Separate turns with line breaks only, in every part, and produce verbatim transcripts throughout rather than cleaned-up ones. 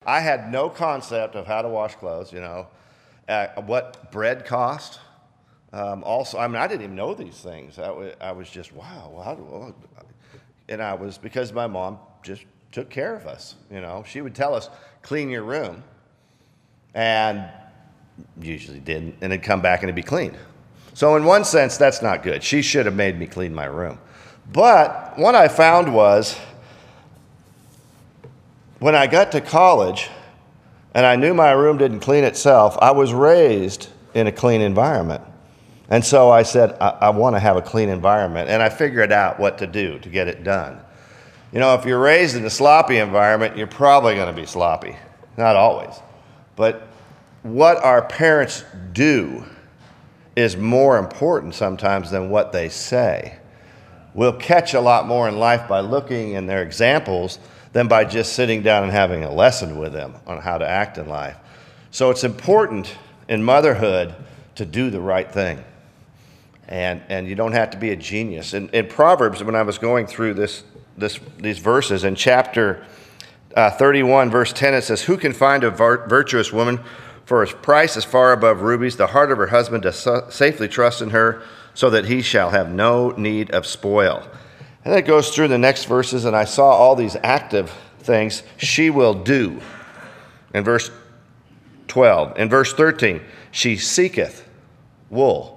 I had no concept of how to wash clothes, you know, uh, what bread cost. Um, also, I mean, I didn't even know these things. I, w- I was just, wow, how do, and I was, because my mom just took care of us, you know. She would tell us, clean your room, and usually didn't, and it'd come back and it'd be clean. So in one sense, that's not good. She should have made me clean my room. But what I found was, when I got to college, and I knew my room didn't clean itself, I was raised in a clean environment. And so I said, I, I want to have a clean environment, and I figured out what to do to get it done. You know, if you're raised in a sloppy environment, you're probably going to be sloppy. Not always. But what our parents do is more important sometimes than what they say. We'll catch a lot more in life by looking in their examples than by just sitting down and having a lesson with them on how to act in life. So it's important in motherhood to do the right thing. And, and you don't have to be a genius. In, in Proverbs, when I was going through this, this, these verses, in chapter uh, thirty-one, verse ten, it says, "Who can find a vir- virtuous woman? For his price is far above rubies. The heart of her husband does so- safely trust in her, so that he shall have no need of spoil." And then it goes through the next verses, and I saw all these active things. She will do. In verse twelve. In verse thirteen, she seeketh wool.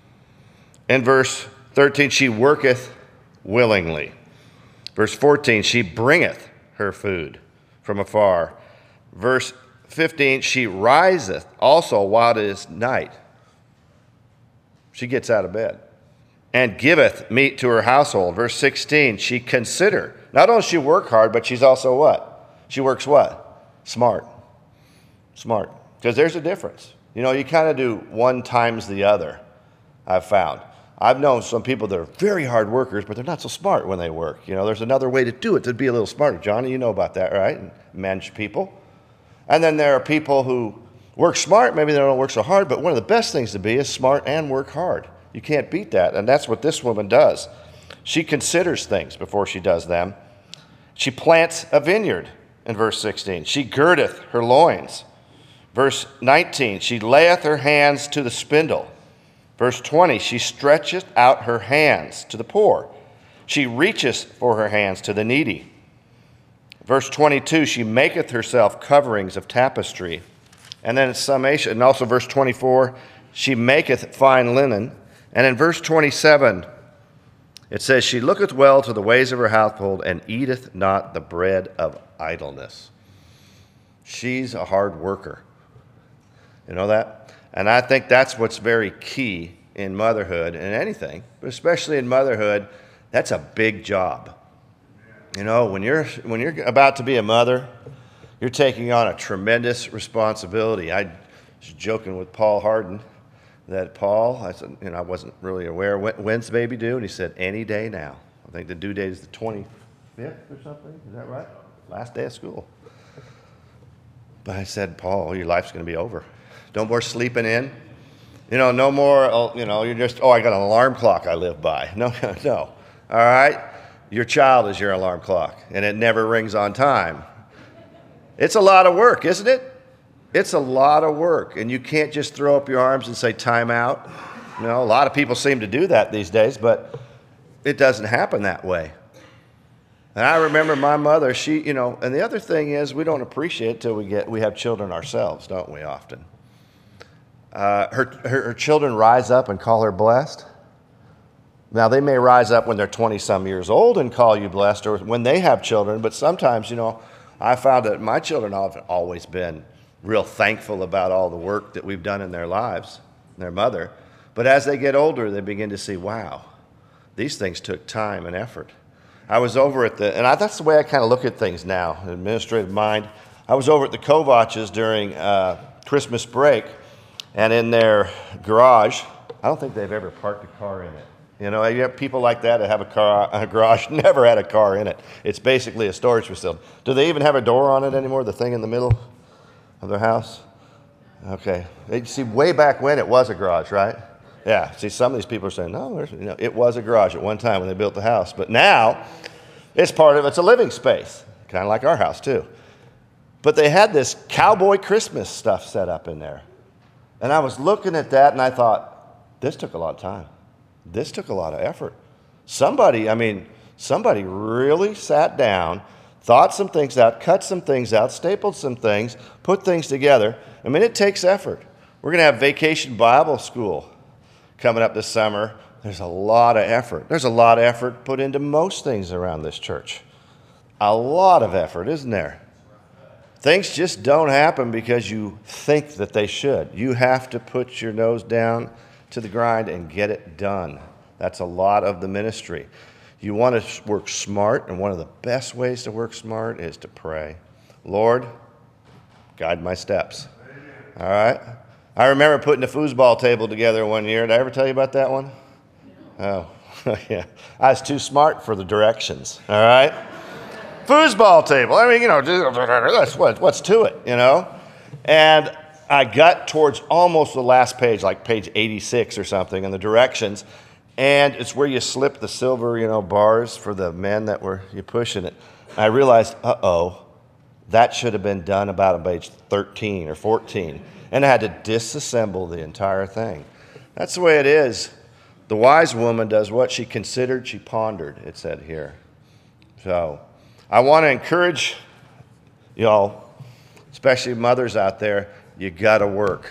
In verse thirteen, she worketh willingly. Verse fourteen, she bringeth her food from afar. Verse fifteen, she riseth also while it is night. She gets out of bed. And giveth meat to her household. Verse sixteen, she consider. Not only does she work hard, but she's also what? She works what? Smart. Smart. Because there's a difference. You know, you kind of do one times the other, I've found. I've known some people that are very hard workers, but they're not so smart when they work. You know, there's another way to do it to be a little smarter. Johnny, you know about that, right? And manage people. And then there are people who work smart. Maybe they don't work so hard, but one of the best things to be is smart and work hard. You can't beat that, and that's what this woman does. She considers things before she does them. She plants a vineyard in verse sixteen. She girdeth her loins. Verse nineteen, she layeth her hands to the spindle. Verse twenty, she stretcheth out her hands to the poor. She reacheth for her hands to the needy. Verse twenty-two, she maketh herself coverings of tapestry. And then in summation, and also verse twenty-four, she maketh fine linen. And in verse twenty-seven, it says, she looketh well to the ways of her household and eateth not the bread of idleness. She's a hard worker. You know that? And I think that's what's very key in motherhood and anything, but especially in motherhood, that's a big job. You know, when you're when you're about to be a mother, you're taking on a tremendous responsibility. I was joking with Paul Harden that Paul, I said, you know, I wasn't really aware, when, when's the baby due? And he said, any day now. I think the due date is the twenty-fifth or something. Is that right? Last day of school. But I said, Paul, your life's going to be over. No more sleeping in. You know, no more, you know, you're just, oh, I got an alarm clock I live by. No, no. All right? Your child is your alarm clock, and it never rings on time. It's a lot of work, isn't it? It's a lot of work, and you can't just throw up your arms and say, time out. You know, a lot of people seem to do that these days, but it doesn't happen that way. And I remember my mother, she, you know, and the other thing is we don't appreciate it till we get, we have children ourselves, don't we, often? Uh, her, her, her children rise up and call her blessed. Now, they may rise up when they're twenty-some years old and call you blessed, or when they have children, but sometimes, you know, I found that my children have always been real thankful about all the work that we've done in their lives, their mother. But as they get older, they begin to see, wow, these things took time and effort. I was over at the, and I, that's the way I kind of look at things now, administrative mind. I was over at the Kovacs during uh, Christmas break, and in their garage, I don't think they've ever parked a car in it. You know, you have people like that that have a car, a garage, never had a car in it. It's basically a storage facility. Do they even have a door on it anymore, the thing in the middle of their house? Okay. You see, way back when it was a garage, right? Yeah. See, some of these people are saying, no, there's, you know, it was a garage at one time when they built the house. But now, it's part of, it's a living space, kind of like our house, too. But they had this cowboy Christmas stuff set up in there. And I was looking at that and I thought, this took a lot of time. This took a lot of effort. Somebody, I mean, somebody really sat down, thought some things out, cut some things out, stapled some things, put things together. I mean, it takes effort. We're going to have Vacation Bible School coming up this summer. There's a lot of effort. There's a lot of effort put into most things around this church. A lot of effort, isn't there? Things just don't happen because you think that they should. You have to put your nose down to the grind and get it done. That's a lot of the ministry. You want to work smart, and one of the best ways to work smart is to pray. Lord, guide my steps. All right? I remember putting a foosball table together one year. Did I ever tell you about that one? Oh, yeah. I was too smart for the directions. All right? Foosball table. I mean, you know, that's what, what's to it, you know? And I got towards almost the last page, like page eighty-six or something, in the directions, and it's where you slip the silver, you know, bars for the men that were you pushing it. I realized, uh-oh, that should have been done about on page thirteen or fourteen, and I had to disassemble the entire thing. That's the way it is. The wise woman does what? She considered, she pondered, it said here. So I want to encourage y'all, especially mothers out there, you got to work.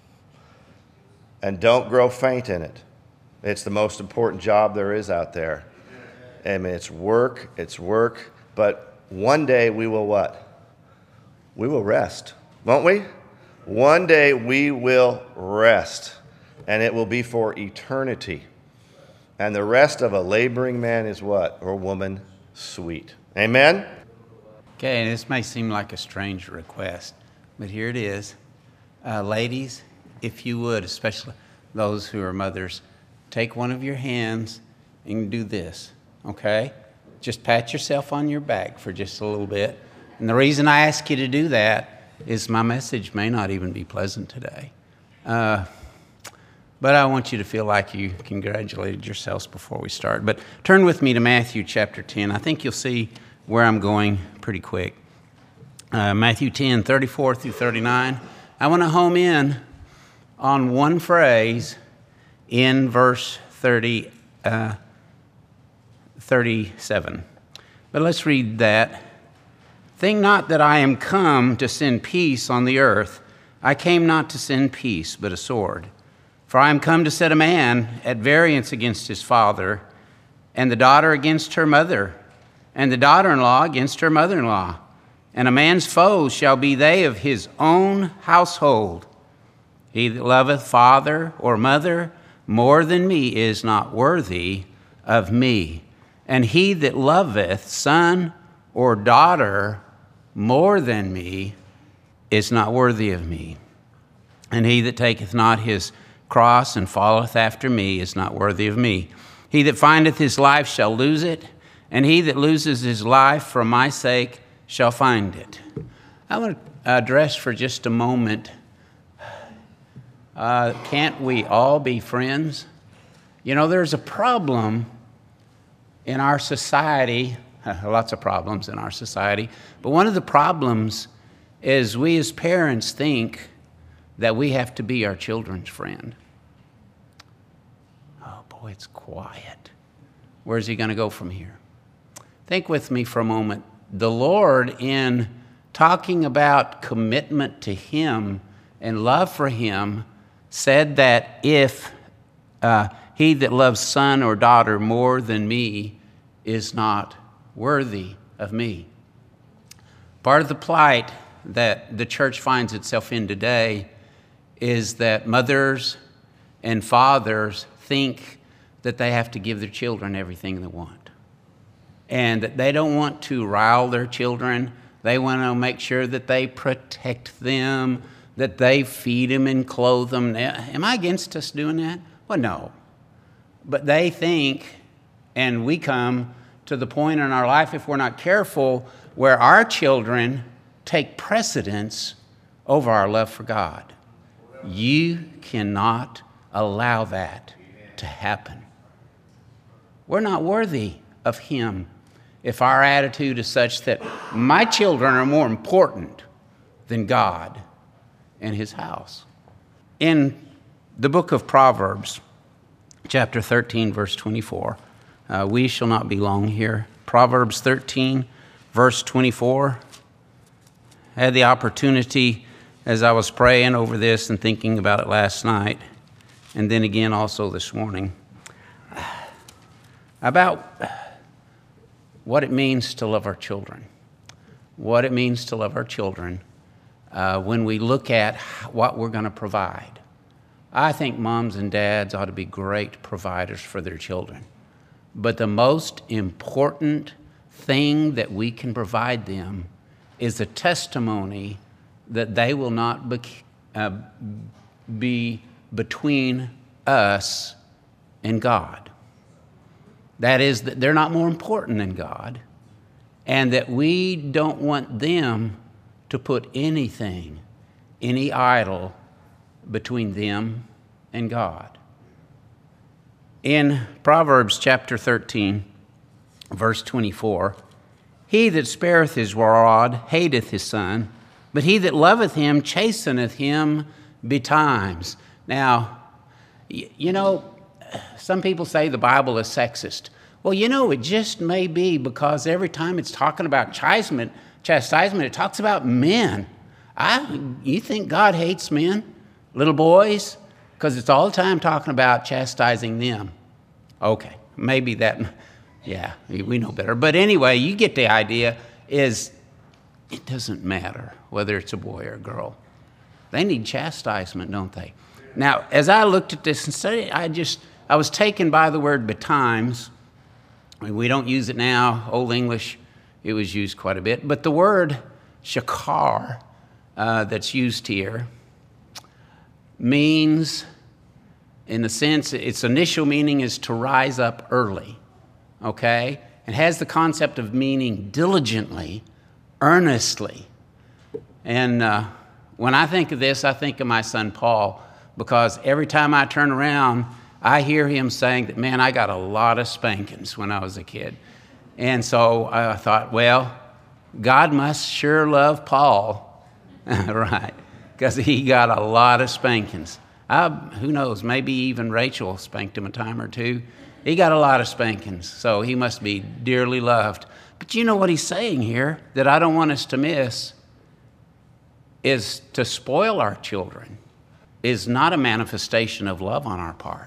And don't grow faint in it. It's the most important job there is out there. I mean, it's work, it's work, but one day we will what? We will rest, won't we? One day we will rest, and it will be for eternity. And the rest of a laboring man is what? Or woman? Sweet. Amen?
Okay, and this may seem like a strange request, but here it is. Uh, ladies, if you would, especially those who are mothers, take one of your hands and do this, okay? Just pat yourself on your back for just a little bit. And the reason I ask you to do that is my message may not even be pleasant today. Uh, but I want you to feel like you congratulated yourselves before we start. But turn with me to Matthew chapter ten. I think you'll see where I'm going pretty quick. Uh, Matthew ten, thirty-four through thirty-nine. I want to home in on one phrase in verse thirty, uh, thirty-seven. But let's read that. Think not that I am come to send peace on the earth. I came not to send peace, but a sword. For I am come to set a man at variance against his father, and the daughter against her mother, and the daughter-in-law against her mother-in-law. And a man's foes shall be they of his own household. He that loveth father or mother more than me is not worthy of me. And he that loveth son or daughter more than me is not worthy of me. And he that taketh not his cross and followeth after me is not worthy of me. He that findeth his life shall lose it, and he that loses his life for my sake shall find it. I want to address for just a moment, uh, can't we all be friends? You know, there's a problem in our society, lots of problems in our society, but one of the problems is we as parents think that we have to be our children's friend. Oh boy, it's quiet. Where's he going to go from here? Think with me for a moment. The Lord, in talking about commitment to Him and love for Him, said that if uh, he that loves son or daughter more than me is not worthy of me. Part of the plight that the church finds itself in today is that mothers and fathers think that they have to give their children everything they want. And that they don't want to rile their children. They want to make sure that they protect them, that they feed them and clothe them. Am I against us doing that? Well, no. But they think, and we come to the point in our life, if we're not careful, where our children take precedence over our love for God. You cannot allow that to happen. We're not worthy of Him if our attitude is such that my children are more important than God and his house. In the book of Proverbs, chapter thirteen, verse twenty-four, uh, we shall not be long here. Proverbs thirteen, verse twenty-four. I had the opportunity as I was praying over this and thinking about it last night, and then again also this morning, about what it means to love our children. What it means to love our children uh, when we look at what we're going to provide. I think moms and dads ought to be great providers for their children. But the most important thing that we can provide them is a testimony that they will not be, uh, be between us and God. That is, that they're not more important than God, and that we don't want them to put anything, any idol, between them and God. In Proverbs chapter thirteen, verse twenty-four, he that spareth his rod hateth his son, but he that loveth him chasteneth him betimes. Now, you know, some people say the Bible is sexist. Well, you know, it just may be because every time it's talking about chastisement, chastisement, it talks about men. I, you think God hates men, little boys? Because it's all the time talking about chastising them. Okay, maybe that, yeah, we know better. But anyway, you get the idea, is it doesn't matter whether it's a boy or a girl. They need chastisement, don't they? Now, as I looked at this and studied, I just, I was taken by the word betimes. We don't use it now. Old English, it was used quite a bit. But the word shakar uh, that's used here means, in a sense, its initial meaning is to rise up early, okay? It has the concept of meaning diligently, earnestly. And uh, when I think of this, I think of my son Paul, because every time I turn around, I hear him saying that, man, I got a lot of spankings when I was a kid. And so I thought, well, God must sure love Paul, right? Because he got a lot of spankings. I, who knows, maybe even Rachel spanked him a time or two. He got a lot of spankings, so he must be dearly loved. But you know what he's saying here that I don't want us to miss is to spoil our children is not a manifestation of love on our part.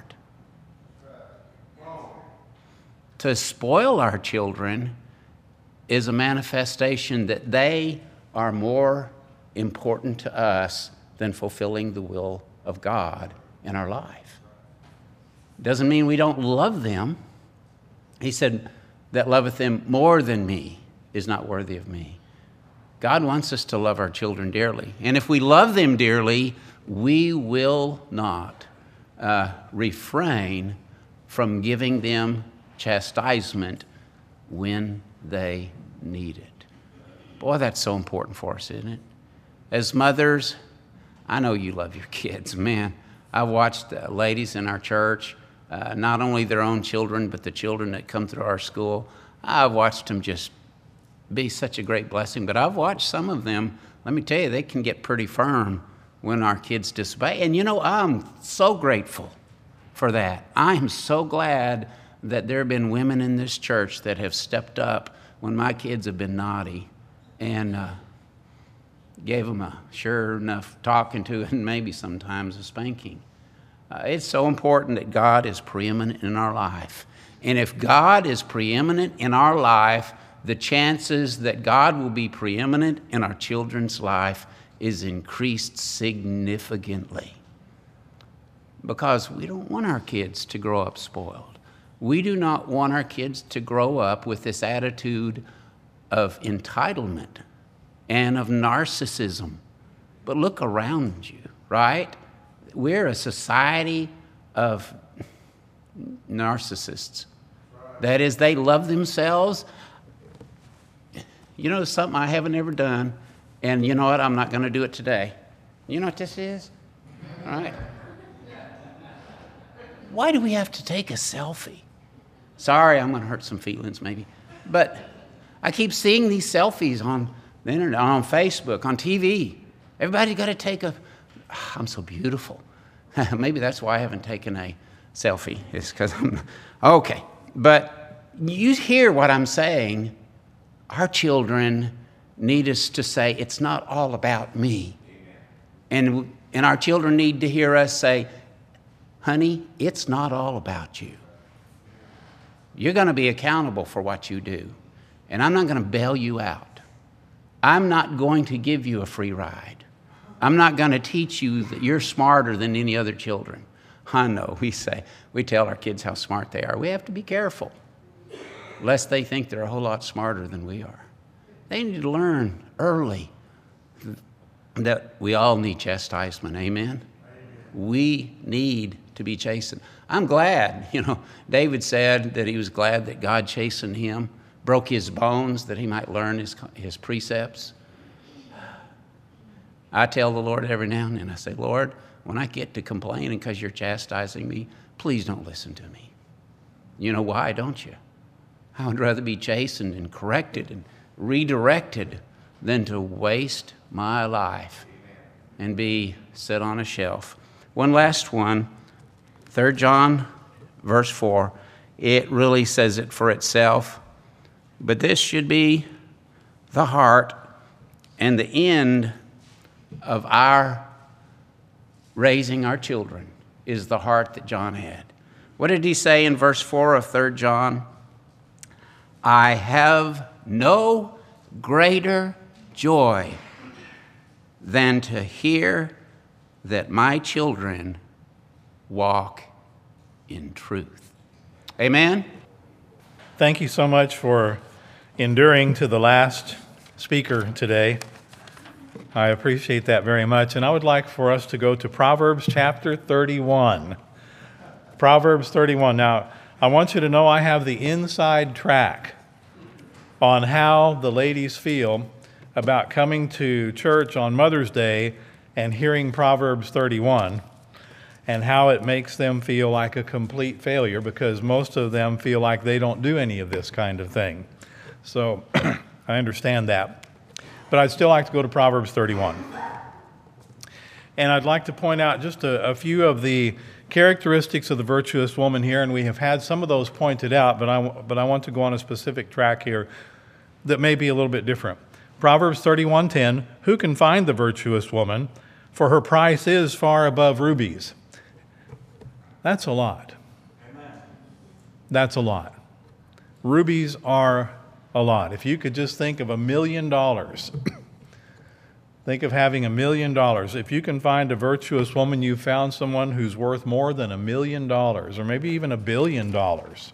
To spoil our children is a manifestation that they are more important to us than fulfilling the will of God in our life. Doesn't mean we don't love them. He said, that loveth them more than me is not worthy of me. God wants us to love our children dearly. And if we love them dearly, we will not uh, refrain from giving them chastisement when they need it. Boy, that's so important for us, isn't it? As mothers, I know you love your kids. Man, I've watched uh, ladies in our church, uh, not only their own children, but the children that come through our school. I've watched them just be such a great blessing. But I've watched some of them, let me tell you, they can get pretty firm when our kids disobey. And you know, I'm so grateful for that. I'm so glad that there have been women in this church that have stepped up when my kids have been naughty and uh, gave them a sure enough talking to and maybe sometimes a spanking. Uh, it's so important that God is preeminent in our life. And if God is preeminent in our life, the chances that God will be preeminent in our children's life is increased significantly. Because we don't want our kids to grow up spoiled. We do not want our kids to grow up with this attitude of entitlement and of narcissism. But look around you, right? We're a society of narcissists. That is, they love themselves. You know something I haven't ever done, and you know what? I'm not going to do it today. You know what this is? All right. Why do we have to take a selfie? Sorry, I'm going to hurt some feelings maybe. But I keep seeing these selfies on the internet, on Facebook, on T V. Everybody's got to take a, oh, I'm so beautiful. Maybe that's why I haven't taken a selfie. It's because I'm, okay. But you hear what I'm saying. Our children need us to say, it's not all about me. And, and our children need to hear us say, honey, it's not all about you. You're going to be accountable for what you do. And I'm not going to bail you out. I'm not going to give you a free ride. I'm not going to teach you that you're smarter than any other children. I know, we say, we tell our kids how smart they are. We have to be careful, lest they think they're a whole lot smarter than we are. They need to learn early that we all need chastisement, amen? We need to be chastened. I'm glad, you know, David said that he was glad that God chastened him, broke his bones that he might learn his, his precepts. I tell the Lord every now and then, I say, Lord, when I get to complaining because you're chastising me, please don't listen to me. You know why, don't you? I would rather be chastened and corrected and redirected than to waste my life and be set on a shelf. One last one, Third John, verse four. It really says it for itself. But this should be the heart and the end of our raising our children, is the heart that John had. What did he say in verse four of Third John? I have no greater joy than to hear that my children walk in truth. Amen?
Thank you so much for enduring to the last speaker today. I appreciate that very much. And I would like for us to go to Proverbs chapter thirty-one. Proverbs thirty-one. Now, I want you to know I have the inside track on how the ladies feel about coming to church on Mother's Day and hearing Proverbs thirty-one, and how it makes them feel like a complete failure, because most of them feel like they don't do any of this kind of thing. So I understand that. But I'd still like to go to Proverbs thirty-one. And I'd like to point out just a, a few of the characteristics of the virtuous woman here, and we have had some of those pointed out, but I, but I want to go on a specific track here that may be a little bit different. Proverbs thirty-one ten, who can find the virtuous woman? For her price is far above rubies. That's a lot. Amen. That's a lot. Rubies are a lot. If you could just think of a million dollars, think of having a million dollars. If you can find a virtuous woman, you've found someone who's worth more than a million dollars, or maybe even a billion dollars.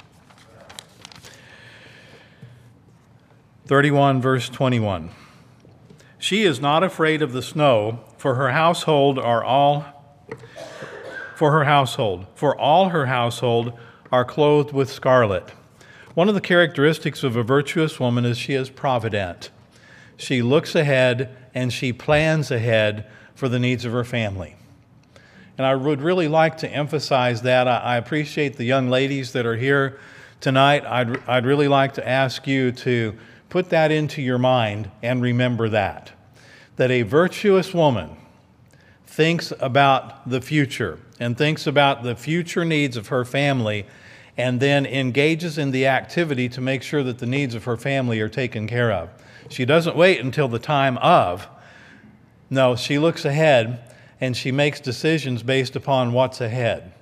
thirty-one, verse twenty-one. She is not afraid of the snow, for her household are all, for her household, for all her household are clothed with scarlet. One of the characteristics of a virtuous woman is she is provident. She looks ahead and she plans ahead for the needs of her family. And I would really like to emphasize that. I appreciate the young ladies that are here tonight. I'd, I'd really like to ask you to put that into your mind and remember that. That a virtuous woman thinks about the future and thinks about the future needs of her family, and then engages in the activity to make sure that the needs of her family are taken care of. She doesn't wait until the time of. No, she looks ahead and she makes decisions based upon what's ahead.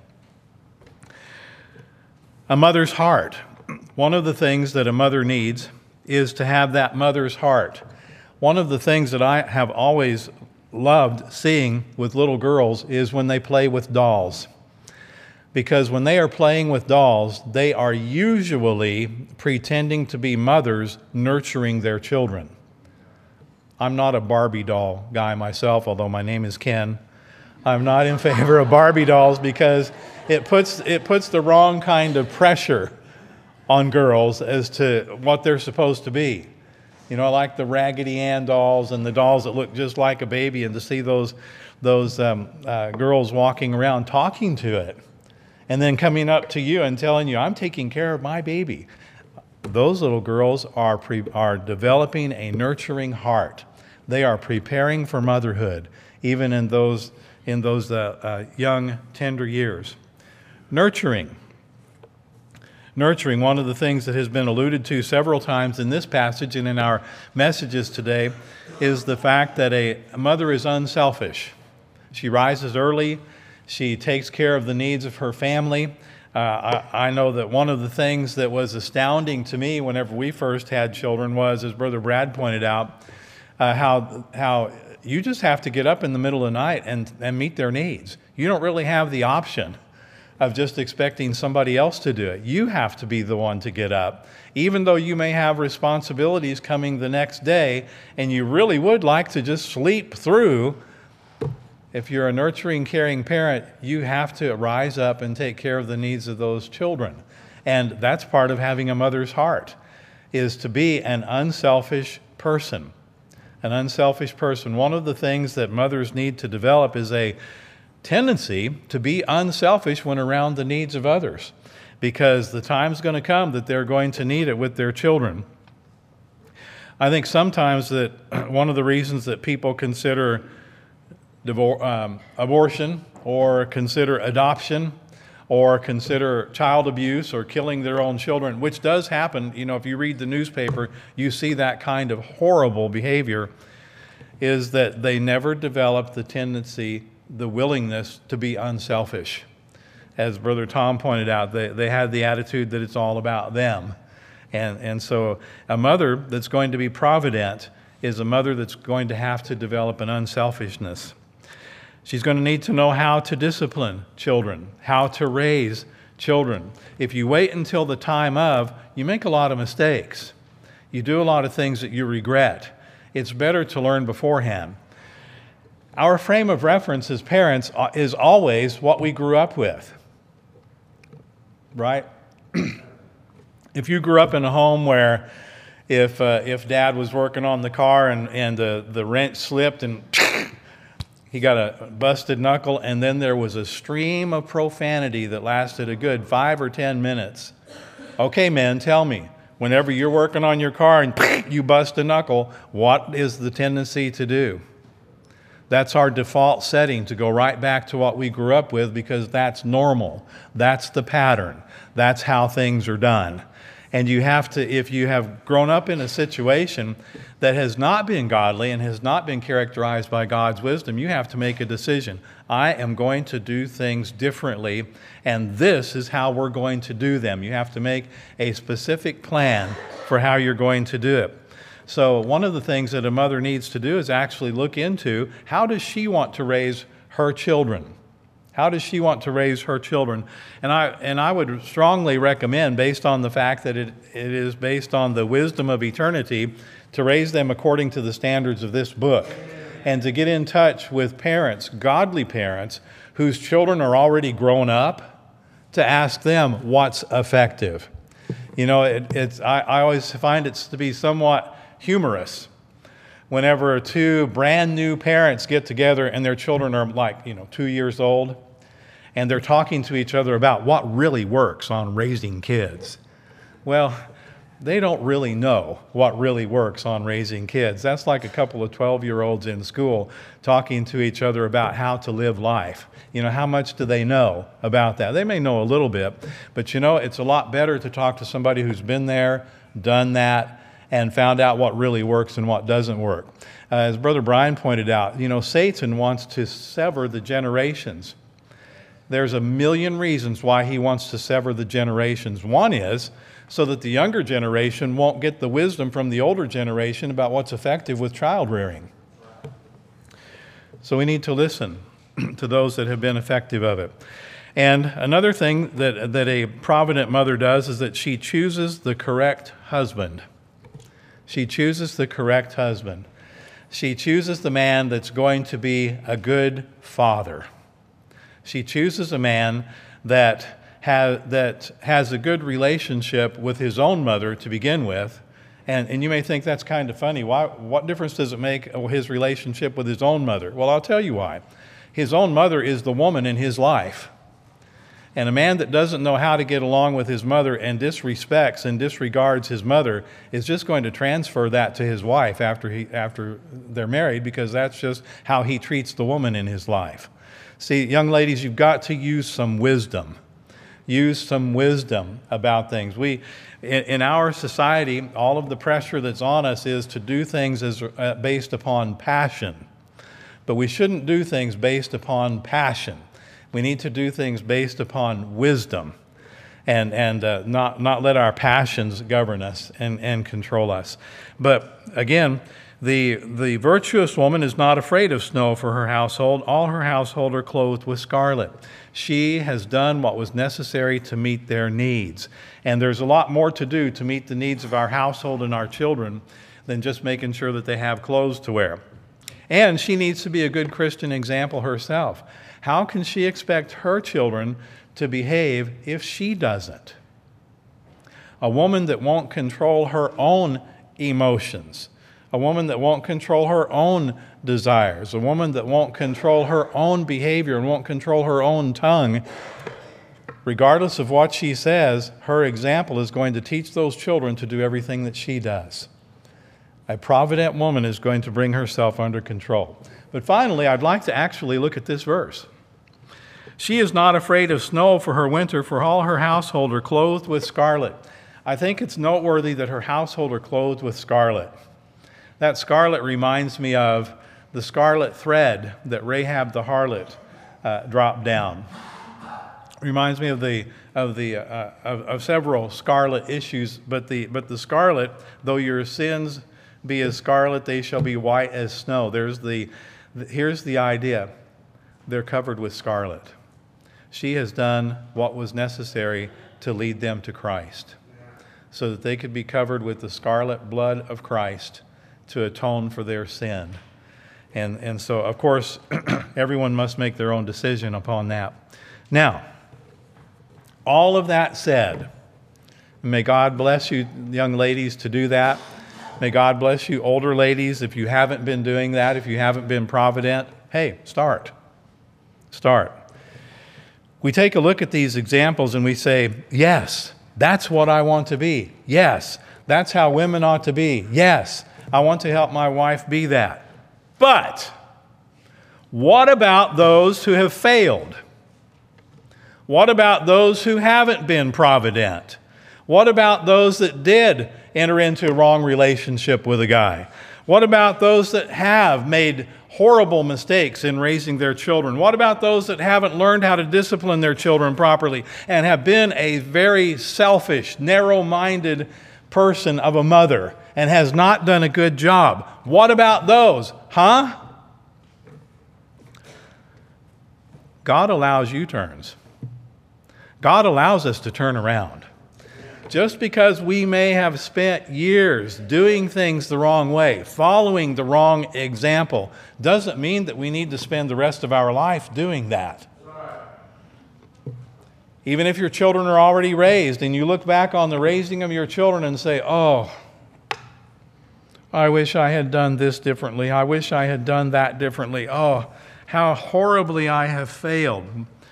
A mother's heart. One of the things that a mother needs is to have that mother's heart. One of the things that I have always loved seeing with little girls is when they play with dolls. Because when they are playing with dolls, they are usually pretending to be mothers nurturing their children. I'm not a Barbie doll guy myself, although my name is Ken. I'm not in favor of Barbie dolls because it puts it puts the wrong kind of pressure on girls as to what they're supposed to be. You know, like the Raggedy Ann dolls and the dolls that look just like a baby, and to see those those um, uh, girls walking around talking to it, and then coming up to you and telling you, I'm taking care of my baby. Those little girls are, pre- are developing a nurturing heart. They are preparing for motherhood, even in those, in those uh, uh, young, tender years. Nurturing. Nurturing, one of the things that has been alluded to several times in this passage and in our messages today, is the fact that a mother is unselfish. She rises early. She takes care of the needs of her family. Uh, I, I know that one of the things that was astounding to me whenever we first had children was, as Brother Brad pointed out, uh, how how you just have to get up in the middle of the night and, and meet their needs. You don't really have the option of just expecting somebody else to do it. You have to be the one to get up, even though you may have responsibilities coming the next day, and you really would like to just sleep through. If you're a nurturing, caring parent, you have to rise up and take care of the needs of those children. And that's part of having a mother's heart, is to be an unselfish person. An unselfish person. One of the things that mothers need to develop is a tendency to be unselfish when around the needs of others, because the time's going to come that they're going to need it with their children. I think sometimes that one of the reasons that people consider divor- um, abortion or consider adoption or consider child abuse or killing their own children, which does happen, you know, if you read the newspaper, you see that kind of horrible behavior, is that they never develop the tendency, the willingness to be unselfish. As Brother Tom pointed out, they, they had the attitude that it's all about them. And, and so a mother that's going to be provident is a mother that's going to have to develop an unselfishness. She's going to need to know how to discipline children, how to raise children. If you wait until the time of, you make a lot of mistakes. You do a lot of things that you regret. It's better to learn beforehand. Our frame of reference as parents is always what we grew up with, right? If you grew up in a home where if uh, if dad was working on the car and, and the, the wrench slipped and he got a busted knuckle, and then there was a stream of profanity that lasted a good five or ten minutes. Okay, men, tell me, whenever you're working on your car and you bust a knuckle, what is the tendency to do? That's our default setting, to go right back to what we grew up with, because that's normal. That's the pattern. That's how things are done. And you have to, if you have grown up in a situation that has not been godly and has not been characterized by God's wisdom, you have to make a decision. I am going to do things differently, and this is how we're going to do them. You have to make a specific plan for how you're going to do it. So one of the things that a mother needs to do is actually look into, how does she want to raise her children? How does she want to raise her children? And I and I would strongly recommend, based on the fact that it, it is based on the wisdom of eternity, to raise them according to the standards of this book, and to get in touch with parents, godly parents, whose children are already grown up, to ask them what's effective. You know, it, it's I, I always find it to be somewhat humorous whenever two brand new parents get together and their children are like, you know, two years old, and they're talking to each other about what really works on raising kids. Well, they don't really know what really works on raising kids. That's like a couple of twelve-year-olds in school talking to each other about how to live life. You know, how much do they know about that? They may know a little bit, but you know, it's a lot better to talk to somebody who's been there, done that, and found out what really works and what doesn't work. Uh, as Brother Brian pointed out, you know, Satan wants to sever the generations. There's a million reasons why he wants to sever the generations. One is so that the younger generation won't get the wisdom from the older generation about what's effective with child rearing. So we need to listen to those that have been effective of it. And another thing that, that a provident mother does is that she chooses the correct husband. She chooses the correct husband. She chooses the man that's going to be a good father. She chooses a man that has, that has a good relationship with his own mother to begin with. And, and you may think that's kind of funny. Why, what difference does it make his relationship with his own mother? Well, I'll tell you why. His own mother is the woman in his life. And a man that doesn't know how to get along with his mother and disrespects and disregards his mother is just going to transfer that to his wife after he after they're married, because that's just how he treats the woman in his life. See, young ladies, you've got to use some wisdom. Use some wisdom about things. We, in, in our society, all of the pressure that's on us is to do things as uh, based upon passion. But we shouldn't do things based upon passion. We need to do things based upon wisdom, and, and uh, not, not let our passions govern us and, and control us. But again, the, the virtuous woman is not afraid of snow for her household. All her household are clothed with scarlet. She has done what was necessary to meet their needs. And there's a lot more to do to meet the needs of our household and our children than just making sure that they have clothes to wear. And she needs to be a good Christian example herself. How can she expect her children to behave if she doesn't? A woman that won't control her own emotions, a woman that won't control her own desires, a woman that won't control her own behavior and won't control her own tongue, regardless of what she says, her example is going to teach those children to do everything that she does. A provident woman is going to bring herself under control. But finally, I'd like to actually look at this verse. She is not afraid of snow for her winter, for all her household are clothed with scarlet. I think it's noteworthy that her household are clothed with scarlet. That scarlet reminds me of the scarlet thread that Rahab the harlot uh, dropped down. Reminds me of the of the uh, of, of several scarlet issues, but the but the scarlet, though your sins be as scarlet, they shall be white as snow. There's the, the here's the idea. They're covered with scarlet. She has done what was necessary to lead them to Christ, so that they could be covered with the scarlet blood of Christ to atone for their sin. And, and so, of course, everyone must make their own decision upon that. Now, all of that said, may God bless you, young ladies, to do that. May God bless you, older ladies, if you haven't been doing that, if you haven't been provident. Hey, start. Start. We take a look at these examples and we say, yes, that's what I want to be. Yes, that's how women ought to be. Yes, I want to help my wife be that. But what about those who have failed? What about those who haven't been provident? What about those that did enter into a wrong relationship with a guy? What about those that have made horrible mistakes in raising their children? What about those that haven't learned how to discipline their children properly and have been a very selfish, narrow-minded person of a mother and has not done a good job? What about those? Huh? God allows U-turns. God allows us to turn around. Just because we may have spent years doing things the wrong way, following the wrong example, doesn't mean that we need to spend the rest of our life doing that. Even if your children are already raised and you look back on the raising of your children and say, oh, I wish I had done this differently. I wish I had done that differently. Oh, how horribly I have failed.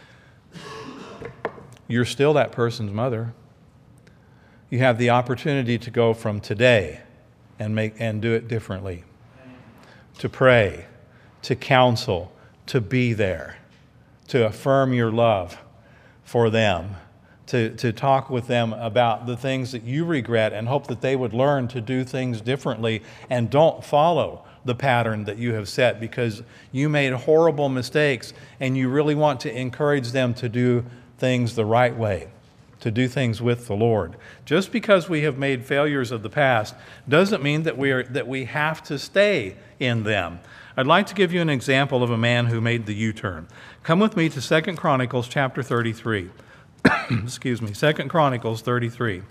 You're still that person's mother. You have the opportunity to go from today and make and do it differently. To pray, to counsel, to be there, to affirm your love for them, to, to talk with them about the things that you regret and hope that they would learn to do things differently and don't follow the pattern that you have set because you made horrible mistakes and you really want to encourage them to do things the right way, to do things with the Lord. Just because we have made failures of the past doesn't mean that we are that we have to stay in them. I'd like to give you an example of a man who made the U-turn. Come with me to Second Chronicles chapter thirty-three. Excuse me, Second Chronicles thirty-three.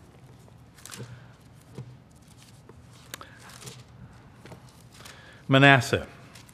Manasseh.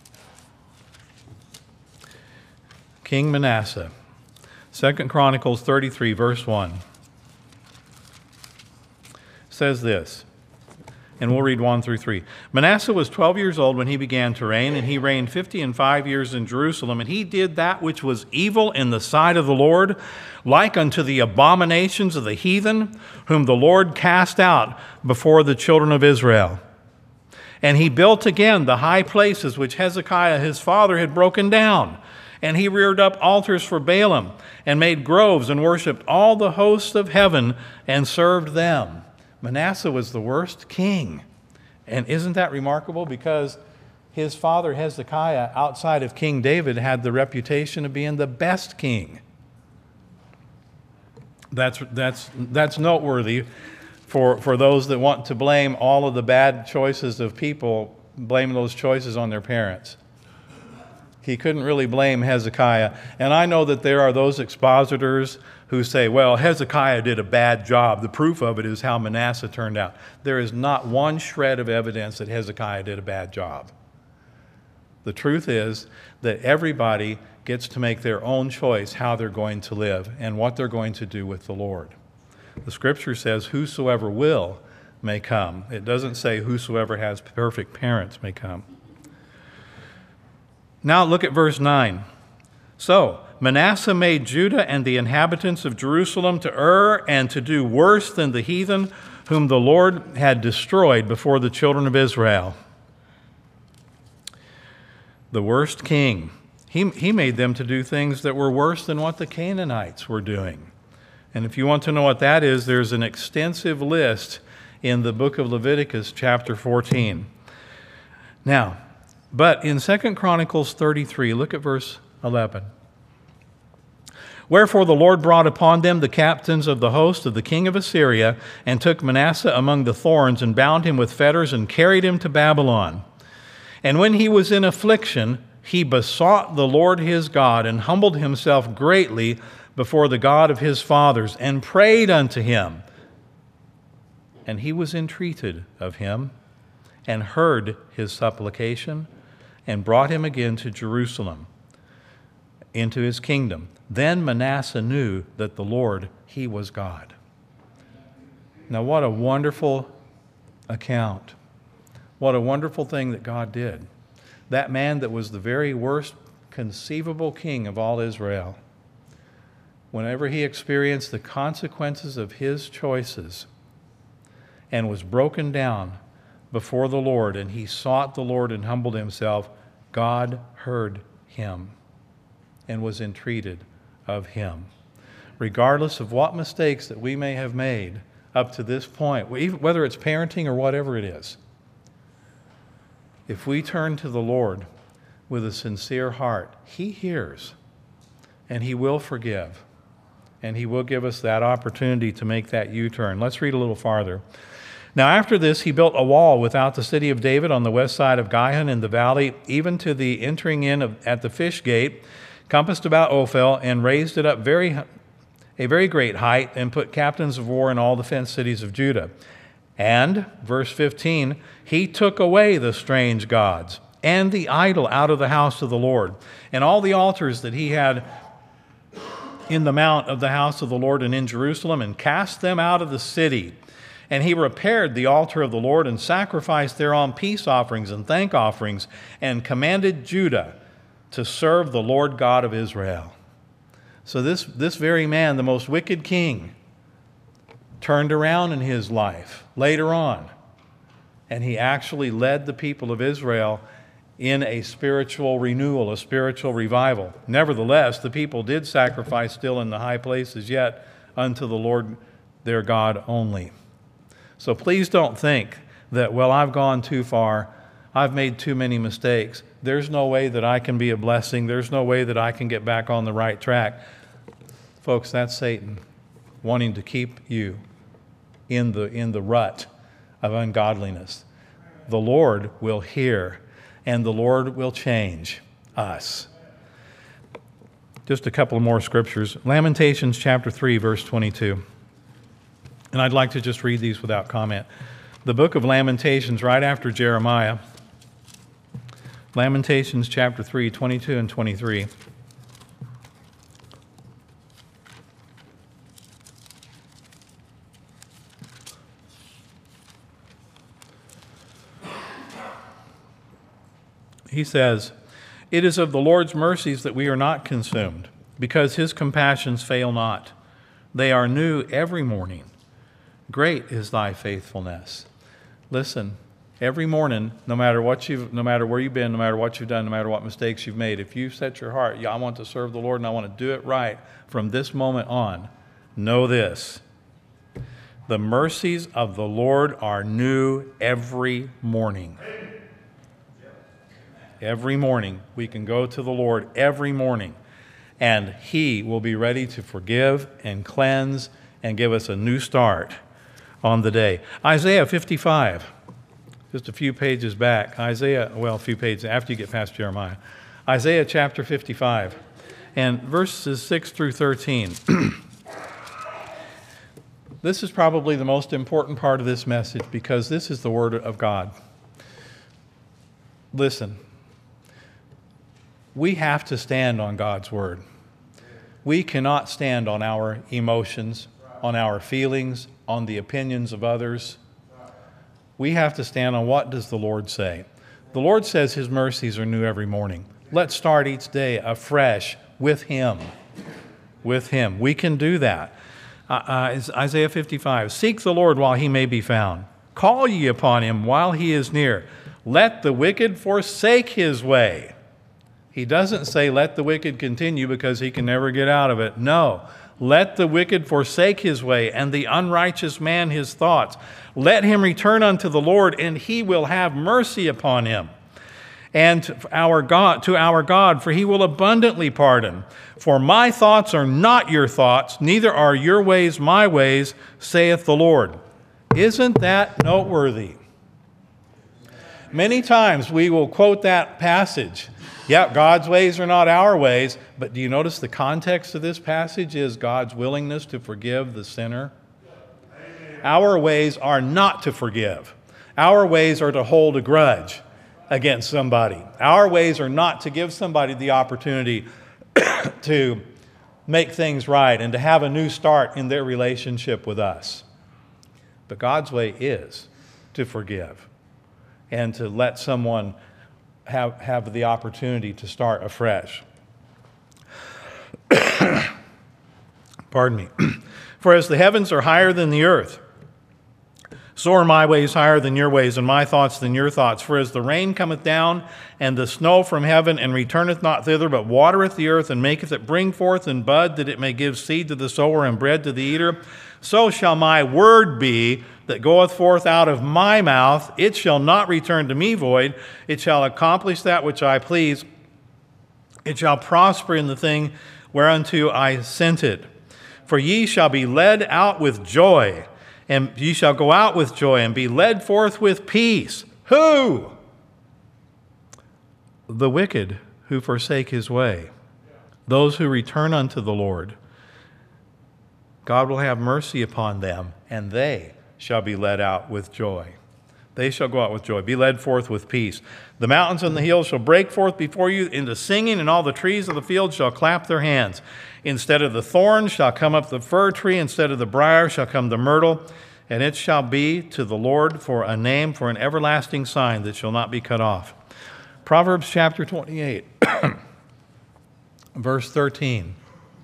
King Manasseh. Second Chronicles thirty-three, verse one, says this. and we'll read one through three. Manasseh was twelve years old when he began to reign, and he reigned fifty and five years in Jerusalem. And he did that which was evil in the sight of the Lord, like unto the abominations of the heathen, whom the Lord cast out before the children of Israel. And he built again the high places which Hezekiah his father had broken down. And he reared up altars for Baalim, and made groves, and worshipped all the hosts of heaven, and served them. Manasseh was the worst king. And isn't that remarkable? Because his father Hezekiah, outside of King David, had the reputation of being the best king. That's, that's, that's noteworthy for, for those that want to blame all of the bad choices of people, blame those choices on their parents. He couldn't really blame Hezekiah. And I know that there are those expositors who say, well, Hezekiah did a bad job. The proof of it is how Manasseh turned out. There is not one shred of evidence that Hezekiah did a bad job. The truth is that everybody gets to make their own choice how they're going to live and what they're going to do with the Lord. The scripture says, whosoever will may come. It doesn't say whosoever has perfect parents may come. Now look at verse nine. So Manasseh made Judah and the inhabitants of Jerusalem to err and to do worse than the heathen whom the Lord had destroyed before the children of Israel. The worst king. He, he made them to do things that were worse than what the Canaanites were doing. And if you want to know what that is, there's an extensive list in the book of Leviticus, chapter fourteen. Now, but in Second Chronicles thirty-three, look at verse eleven. Wherefore the Lord brought upon them the captains of the host of the king of Assyria, and took Manasseh among the thorns, and bound him with fetters, and carried him to Babylon. And when he was in affliction, he besought the Lord his God, and humbled himself greatly before the God of his fathers, and prayed unto him. And he was entreated of him, and heard his supplication, and brought him again to Jerusalem, into his kingdom. Then Manasseh knew that the Lord, he was God. Now, what a wonderful account. What a wonderful thing that God did. That man that was the very worst conceivable king of all Israel, whenever he experienced the consequences of his choices and was broken down before the Lord, and he sought the Lord and humbled himself, God heard him and was entreated of him. Regardless of what mistakes that we may have made up to this point, whether it's parenting or whatever it is, if we turn to the Lord with a sincere heart, he hears and he will forgive, and he will give us that opportunity to make that U-turn. Let's read a little farther. Now after this, he built a wall without the city of David on the west side of Gihon in the valley, even to the entering in of, at the fish gate, compassed about Ophel, and raised it up very, a very great height, and put captains of war in all the fenced cities of Judah. And, verse fifteen, he took away the strange gods and the idol out of the house of the Lord, and all the altars that he had in the mount of the house of the Lord and in Jerusalem, and cast them out of the city. And he repaired the altar of the Lord, and sacrificed thereon peace offerings and thank offerings, and commanded Judah to serve the Lord God of Israel. So this, this very man, the most wicked king, turned around in his life later on, and he actually led the people of Israel in a spiritual renewal, a spiritual revival. Nevertheless, the people did sacrifice still in the high places, yet unto the Lord their God only. So please don't think that, well, I've gone too far, I've made too many mistakes, there's no way that I can be a blessing, there's no way that I can get back on the right track. Folks, that's Satan wanting to keep you in the, in the rut of ungodliness. The Lord will hear, and the Lord will change us. Just a couple more scriptures. Lamentations chapter three, verse twenty-two. And I'd like to just read these without comment. The book of Lamentations, right after Jeremiah. Lamentations chapter three, twenty-two and twenty-three. he says, "It is of the Lord's mercies that we are not consumed, because his compassions fail not. They are new every morning. Great is thy faithfulness." Listen, every morning, no matter what you've, no matter where you've been, no matter what you've done, no matter what mistakes you've made, if you've set your heart, yeah, I want to serve the Lord and I want to do it right from this moment on, know this: the mercies of the Lord are new every morning. Every morning, we can go to the Lord every morning, and he will be ready to forgive and cleanse and give us a new start on the day. Isaiah fifty-five, just a few pages back. Isaiah, well, a few pages after you get past Jeremiah. Isaiah chapter fifty-five, and verses six through thirteen. This is probably the most important part of this message, because this is the Word of God. Listen, we have to stand on God's Word. We cannot stand on our emotions, on our feelings, on the opinions of others. We have to stand on what does the Lord say. The Lord says his mercies are new every morning. Let's start each day afresh with him. With him. We can do that. Uh, uh, it's Isaiah fifty-five. "Seek the Lord while he may be found. Call ye upon him while he is near. Let the wicked forsake his way." He doesn't say let the wicked continue because he can never get out of it. No. Let the wicked forsake his way, and the unrighteous man his thoughts. Let him return unto the Lord, and he will have mercy upon him. And to our God, to our God, for he will abundantly pardon. For my thoughts are not your thoughts, neither are your ways my ways, saith the Lord. Isn't that noteworthy? Many times we will quote that passage. Yeah, God's ways are not our ways, but do you notice the context of this passage is God's willingness to forgive the sinner? Our ways are not to forgive. Our ways are to hold a grudge against somebody. Our ways are not to give somebody the opportunity to make things right and to have a new start in their relationship with us. But God's way is to forgive and to let someone have, have the opportunity to start afresh. Pardon me. "For as the heavens are higher than the earth, so are my ways higher than your ways, and my thoughts than your thoughts. For as the rain cometh down, and the snow from heaven, and returneth not thither, but watereth the earth, and maketh it bring forth and bud, that it may give seed to the sower and bread to the eater, so shall my word be that goeth forth out of my mouth. It shall not return to me void. It shall accomplish that which I please. It shall prosper in the thing whereunto I sent it. For ye shall be led out with joy, and ye shall go out with joy, and be led forth with peace." Who? The wicked who forsake his way. Those who return unto the Lord. God will have mercy upon them, and they shall be led out with joy. They shall go out with joy, be led forth with peace. "The mountains and the hills shall break forth before you into singing, and all the trees of the field shall clap their hands. Instead of the thorn shall come up the fir tree, instead of the briar shall come the myrtle, and it shall be to the Lord for a name, for an everlasting sign that shall not be cut off." Proverbs chapter twenty-eight, verse thirteen.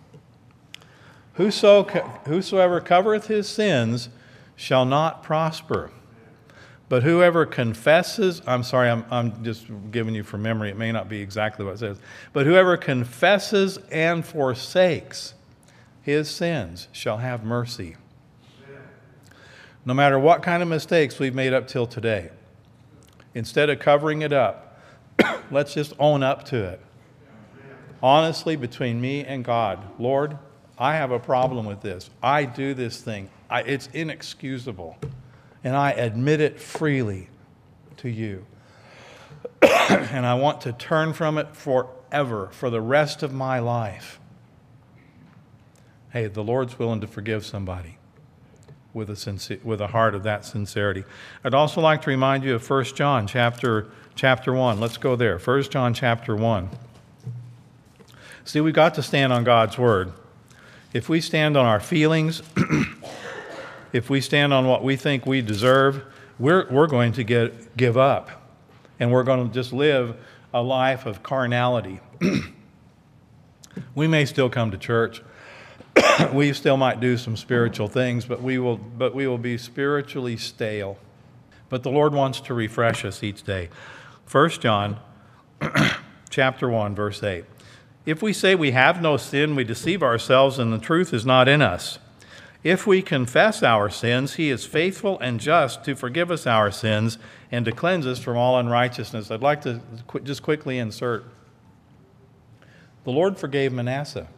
Whoso, whosoever covereth his sins shall not prosper. But whoever confesses, I'm sorry, I'm, I'm just giving you from memory. It may not be exactly what it says. But whoever confesses and forsakes his sins shall have mercy. No matter what kind of mistakes we've made up till today, instead of covering it up, let's just own up to it. Honestly, between me and God, Lord, I have a problem with this. I do this thing. I, it's inexcusable. And I admit it freely to you. And I want to turn from it forever, for the rest of my life. Hey, the Lord's willing to forgive somebody with a, sincere, with a heart of that sincerity. I'd also like to remind you of First John chapter, chapter one. Let's go there. First John chapter one. See, we've got to stand on God's word. If we stand on our feelings, if we stand on what we think we deserve, we're, we're going to get, give up. And we're going to just live a life of carnality. We may still come to church. We still might do some spiritual things, but we will but we will be spiritually stale. But the Lord wants to refresh us each day. First John chapter one, verse eight. If we say we have no sin, we deceive ourselves, and the truth is not in us. If we confess our sins, he is faithful and just to forgive us our sins and to cleanse us from all unrighteousness. I'd like to qu- just quickly insert. The Lord forgave Manasseh.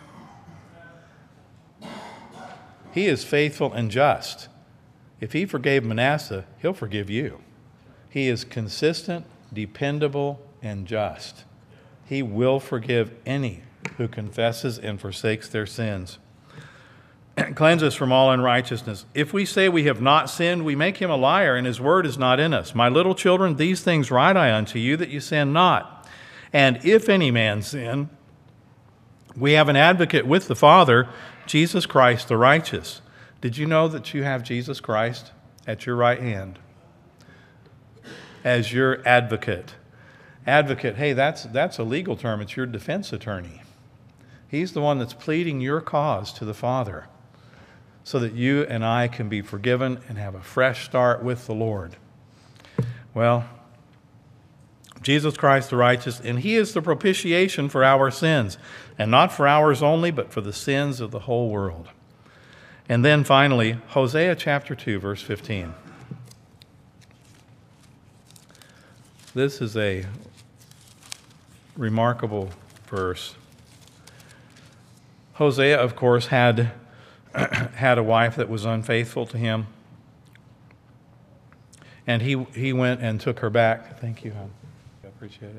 He is faithful and just. If he forgave Manasseh, he'll forgive you. He is consistent, dependable, and just. He will forgive any who confesses and forsakes their sins. Cleanse us from all unrighteousness. If we say we have not sinned, we make him a liar, and his word is not in us. My little children, these things write I unto you, that you sin not. And if any man sin, we have an advocate with the Father, Jesus Christ the righteous. Did you know that you have Jesus Christ at your right hand as your advocate? Advocate, hey, that's, that's a legal term. It's your defense attorney. He's the one that's pleading your cause to the Father so that you and I can be forgiven and have a fresh start with the Lord. Well, Jesus Christ the righteous, and he is the propitiation for our sins, and not for ours only, but for the sins of the whole world. And then finally, Hosea chapter two, verse fifteen. This is a remarkable verse. Hosea, of course, had, had a wife that was unfaithful to him. And he, he went and took her back. Thank you, hon. I appreciate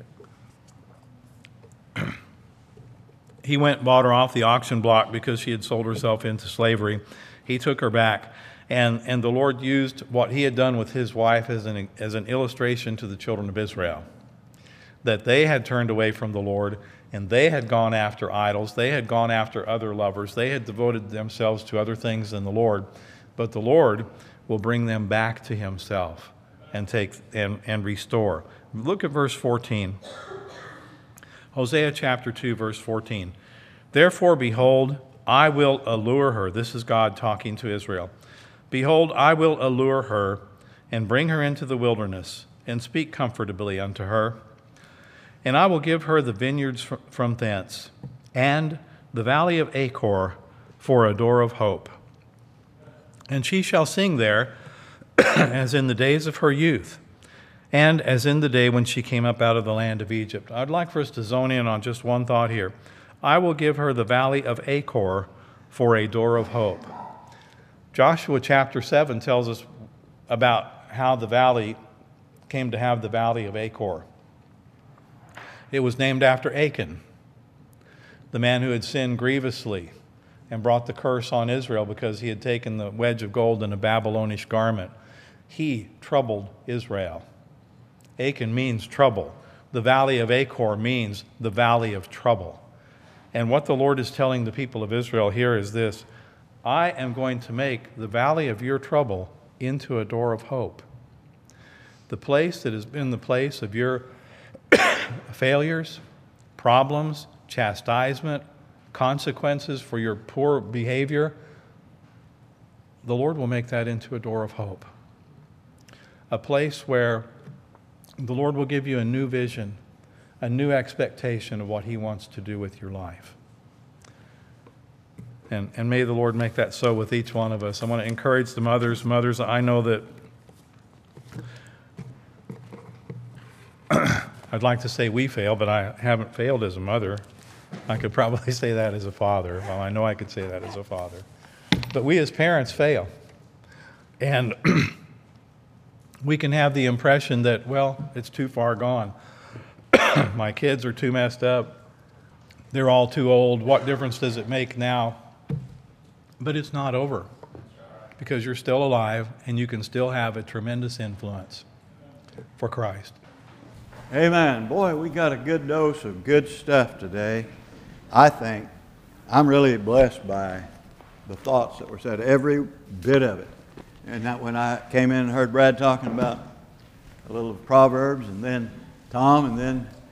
it. He went and bought her off the auction block because she had sold herself into slavery. He took her back. And, and the Lord used what he had done with his wife as an, as an illustration to the children of Israel. That they had turned away from the Lord, and they had gone after idols. They had gone after other lovers. They had devoted themselves to other things than the Lord. But the Lord will bring them back to himself and take and, and restore. Look at verse fourteen. Hosea chapter two, verse fourteen. Therefore, behold, I will allure her. This is God talking to Israel. Behold, I will allure her and bring her into the wilderness and speak comfortably unto her. And I will give her the vineyards from thence, and the valley of Achor for a door of hope. And she shall sing there as in the days of her youth, and as in the day when she came up out of the land of Egypt. I'd like for us to zone in on just one thought here. I will give her the valley of Achor for a door of hope. Joshua chapter seven tells us about how the valley came to have the valley of Achor. It was named after Achan, the man who had sinned grievously and brought the curse on Israel because he had taken the wedge of gold in a Babylonish garment. He troubled Israel. Achan means trouble. The valley of Achor means the valley of trouble. And what the Lord is telling the people of Israel here is this: I am going to make the valley of your trouble into a door of hope. The place that has been the place of your failures, problems, chastisement, consequences for your poor behavior, the Lord will make that into a door of hope. A place where the Lord will give you a new vision, a new expectation of what he wants to do with your life. And, and may the Lord make that so with each one of us. I want to encourage the mothers. Mothers, I know that I'd like to say we fail, but I haven't failed as a mother. I could probably say that as a father. Well, I know I could say that as a father. But we as parents fail. And we can have the impression that, well, it's too far gone. My kids are too messed up. They're all too old. What difference does it make now? But it's not over, because you're still alive and you can still have a tremendous influence for Christ.
Amen. Boy, we got a good dose of good stuff today. I think I'm really blessed by the thoughts that were said, every bit of it. And that when I came in and heard Brad talking about a little Proverbs, and then Tom, and then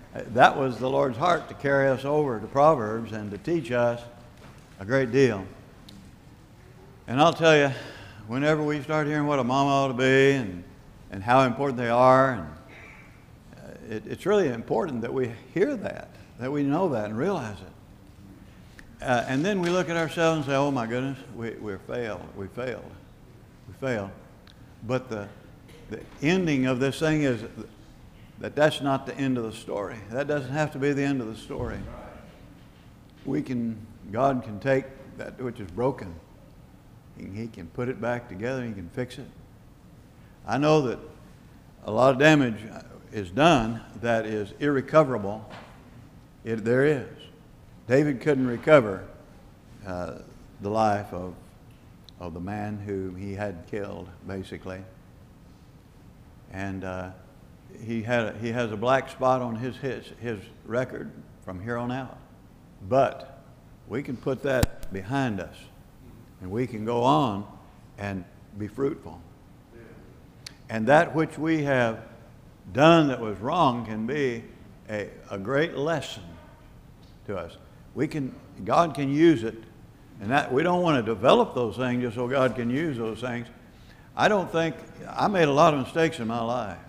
that was the Lord's heart to carry us over to Proverbs and to teach us a great deal. And I'll tell you, whenever we start hearing what a mama ought to be and, and how important they are, and uh, it, it's really important that we hear that, that we know that and realize it. Uh, and then we look at ourselves and say, oh my goodness, we, we're failed, we failed, we failed. But the, the ending of this thing is that that's not the end of the story. That doesn't have to be the end of the story. We can, God can take that which is broken, He can put it back together, He can fix it. I know that a lot of damage is done that is irrecoverable. It, there is. David couldn't recover uh, the life of, of the man whom he had killed, basically. And uh, he, had a, he has a black spot on his, his, his record from here on out. But we can put that behind us. And we can go on and be fruitful. And that which we have done that was wrong can be a, a great lesson to us. We can, God can use it. And that we don't want to develop those things just so God can use those things. I don't think, I made a lot of mistakes in my life.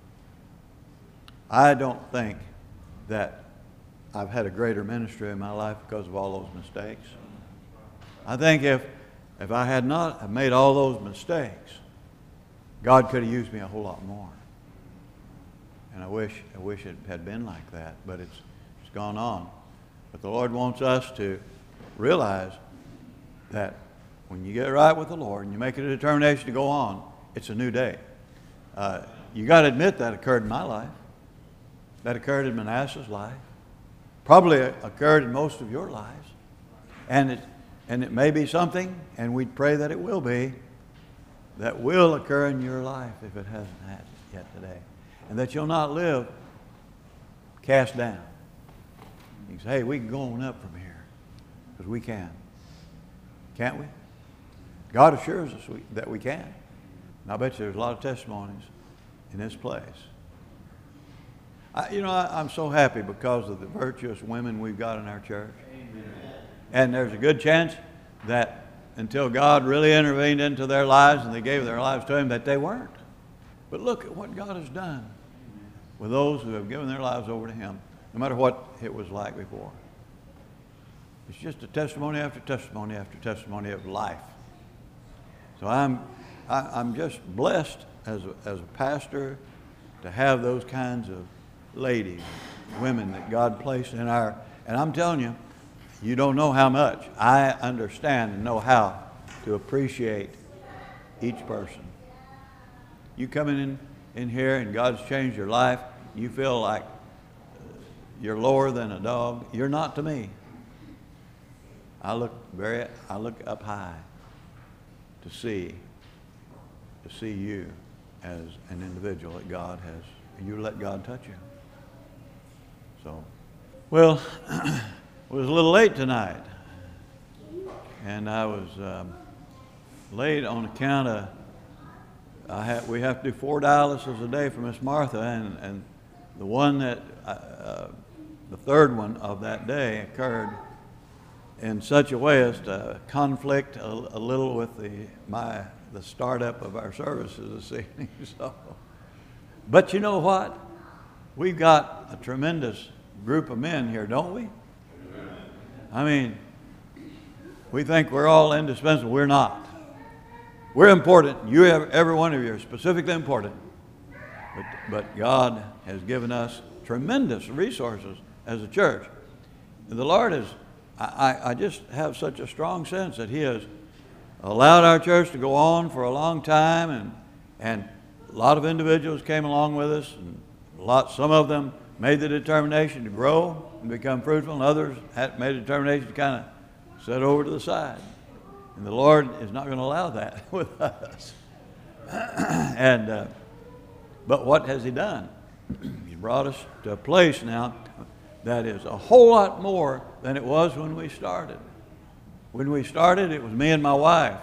I don't think that I've had a greater ministry in my life because of all those mistakes. I think if If I had not made all those mistakes, God could have used me a whole lot more. And I wish, I wish it had been like that, but it's, it's gone on. But the Lord wants us to realize that when you get right with the Lord and you make a determination to go on, it's a new day. Uh, you got to admit that occurred in my life. That occurred in Manasseh's life. Probably occurred in most of your lives. And it And it may be something, and we pray that it will be, that will occur in your life if it hasn't had yet today. And that you'll not live cast down. You say, hey, we can go on up from here, because we can. Can't we? God assures us we, that we can. And I bet you there's a lot of testimonies in this place. I, you know, I, I'm so happy because of the virtuous women we've got in our church. And there's a good chance that until God really intervened into their lives and they gave their lives to Him, that they weren't. But look at what God has done with those who have given their lives over to Him, no matter what it was like before. It's just a testimony after testimony after testimony of life. So I'm, I, I'm just blessed as a, as a pastor to have those kinds of ladies, women that God placed in our, and I'm telling you, you don't know how much. I understand and know how to appreciate each person. You coming in, in here and God's changed your life, you feel like you're lower than a dog. You're not to me. I look very, I look up high to see, to see you as an individual that God has, you let God touch you. So, well, it was a little late tonight, and I was um, late on account of I have, we have to do four dialysis a day for Miss Martha, and, and the one that uh, the third one of that day occurred in such a way as to conflict a, a little with the my the startup of our services this evening. So, but you know what? We've got a tremendous group of men here, don't we? I mean, we think we're all indispensable. We're not. We're important. You, have, every one of you, are specifically important. But, but God has given us tremendous resources as a church. And the Lord is, I, I just have such a strong sense that He has allowed our church to go on for a long time, and, and a lot of individuals came along with us, and a lot, some of them made the determination to grow and become fruitful, and others had made a determination to kind of set over to the side. And the Lord is not going to allow that with us. and uh, But what has He done? He brought us to a place now that is a whole lot more than it was when we started. When we started, it was me and my wife.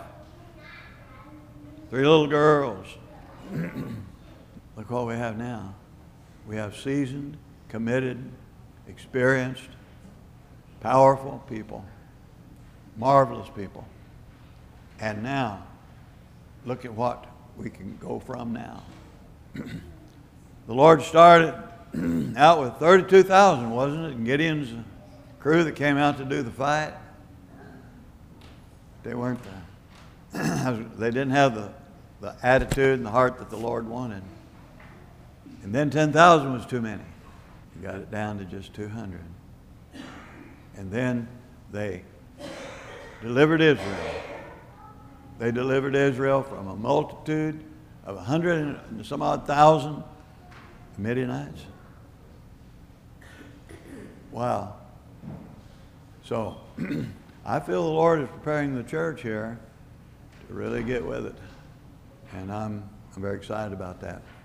Three little girls. Look what we have now. We have seasoned, committed, experienced, powerful people, marvelous people. And now, look at what we can go from now. The Lord started out with thirty-two thousand, wasn't it? And Gideon's crew that came out to do the fight. They weren't the, they didn't have the, the attitude and the heart that the Lord wanted. And then ten thousand was too many. He got it down to just two hundred. And then they delivered Israel. They delivered Israel from a multitude of a hundred and some odd thousand Midianites. Wow. So I feel the Lord is preparing the church here to really get with it. And I'm, I'm very excited about that.